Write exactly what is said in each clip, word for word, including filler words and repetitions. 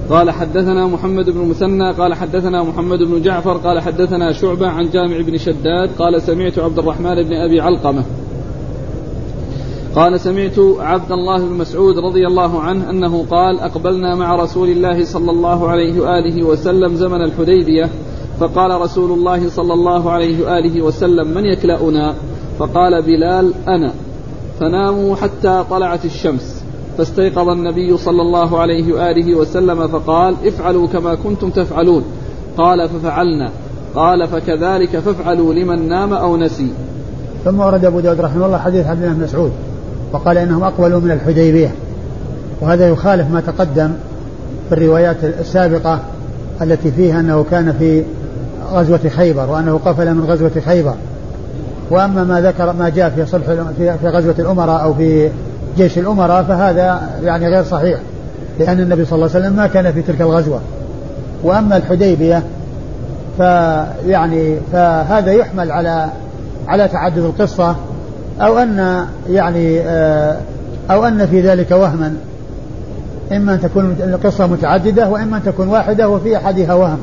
قال حدثنا محمد بن المثنى قال حدثنا محمد بن جعفر قال حدثنا شعبة عن جامع بن شداد قال سمعت عبد الرحمن بن أبي علقمة قال سمعت عبد الله بن مسعود رضي الله عنه أنه قال أقبلنا مع رسول الله صلى الله عليه وآله وسلم زمن الحديبية فقال رسول الله صلى الله عليه وآله وسلم من يكلأنا؟ فقال بلال أنا. فناموا حتى طلعت الشمس فاستيقظ النبي صلى الله عليه وآله وسلم فقال افعلوا كما كنتم تفعلون. قال ففعلنا. قال فكذلك فافعلوا لمن نام أو نسي. ثم ورد أبو داود رحمه الله حديث عبد الله بن مسعود وقال إنهم أقبلوا من الحديبية، وهذا يخالف ما تقدم في الروايات السابقة التي فيها أنه كان في غزوة خيبر وأنه قفل من غزوة خيبر. وأما ما ذكر ما جاء في صلح في غزوة الأمراء أو في جيش الأمراء فهذا يعني غير صحيح، لأن النبي صلى الله عليه وسلم ما كان في تلك الغزوة. وأما الحديبية فيعني فهذا يحمل على على تعدد القصة، أو أن يعني أو أن في ذلك وهما، إما أن تكون القصة متعددة وإما أن تكون واحدة وفي أحدها وهم.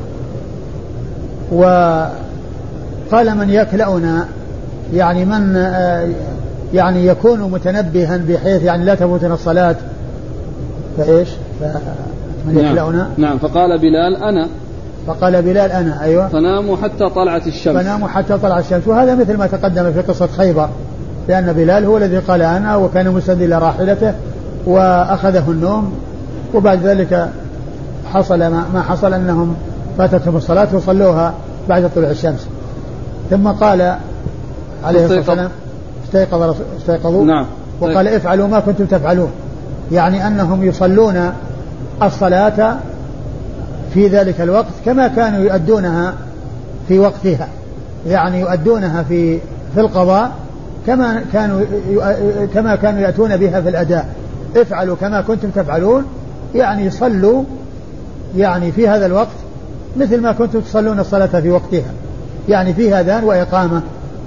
وقال من يكلأنا يعني من يعني يكون متنبها بحيث يعني لا تفوتنا الصلاة فإيش من يكلأنا. نعم. فقال بلال أنا. فقال بلال أنا. أيوة. فناموا حتى طلعت الشمس. فناموا حتى طلعت الشمس. وهذا مثل ما تقدم في قصة خيبر، لأن بلال هو الذي قال أنا وكان مسند إلى راحلته وأخذه النوم، وبعد ذلك حصل ما حصل أنهم فاتتهم الصلاة وصلوها بعد طلوع الشمس. ثم قال عليه الصلاة والسلام استيقظ استيقظوا. نعم. وقال افعلوا ما كنتم تفعلون، يعني أنهم يصلون الصلاة في ذلك الوقت كما كانوا يؤدونها في وقتها، يعني يؤدونها في في القضاء كما كانوا كما كانوا يأتون بها في الأداء. افعلوا كما كنتم تفعلون، يعني صلوا يعني في هذا الوقت مثل ما كنتم تصلون الصلاة في وقتها، يعني في أذان وإقامة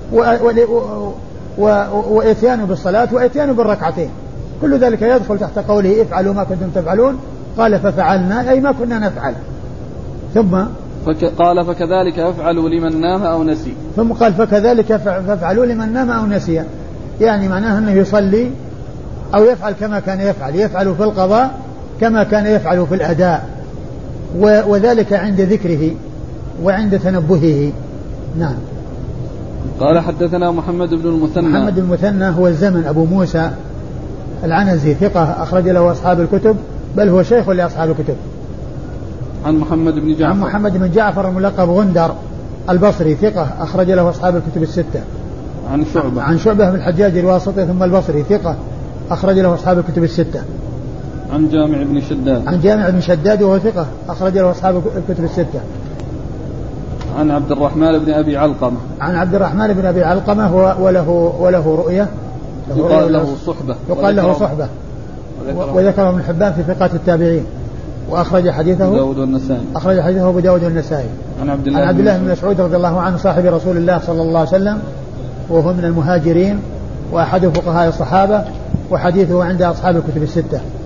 وإتيان بالصلاة وإتيان بالركعتين، كل ذلك يدخل تحت قوله افعلوا ما كنتم تفعلون. قال ففعلنا أي ما كنا نفعل. ثم فك قال فكذلك افعلوا لمن نام أو نسي. ثم قال فكذلك فافعلوا لمن نام أو نسي، يعني معناه أنه يصلي أو يفعل كما كان يفعل، يفعل في القضاء كما كان يفعل في الأداء، وذلك عند ذكره وعند تنبهه. نعم. قال حدثنا محمد بن المثنى. محمد بن المثنى هو الزمن أبو موسى العنزي ثقة أخرج له أصحاب الكتب، بل هو شيخ لأصحاب الكتب. عن محمد بن جعفر. عن محمد بن جعفر الملقب غندر البصري ثقة أخرج له أصحاب الكتب الستة. عن شعبة. عن شعبة بن الحجاج الواسطي ثم البصري ثقة أخرج له أصحاب الكتب الستة. عن جامع بن شداد. عن جامع بن شداد وهو ثقة أخرج له أصحاب الكتب الستة. عن عبد الرحمن بن أبي علقمة. عن عبد الرحمن بن أبي علقمة وله وله رؤية. يقال له صحبة. يقال له صحبة. وذكره ابن حبان في ثقات التابعين، وأخرج حديثه أبو داود والنسائي. أخرج حديثه أبو داود والنسائي. عن عبد الله, عن عبد الله بن مسعود رضي الله عنه صاحب رسول الله صلى الله عليه وسلم، وهو من المهاجرين وأحد فقهاء الصحابة، وحديثه عند أصحاب الكتب الستة.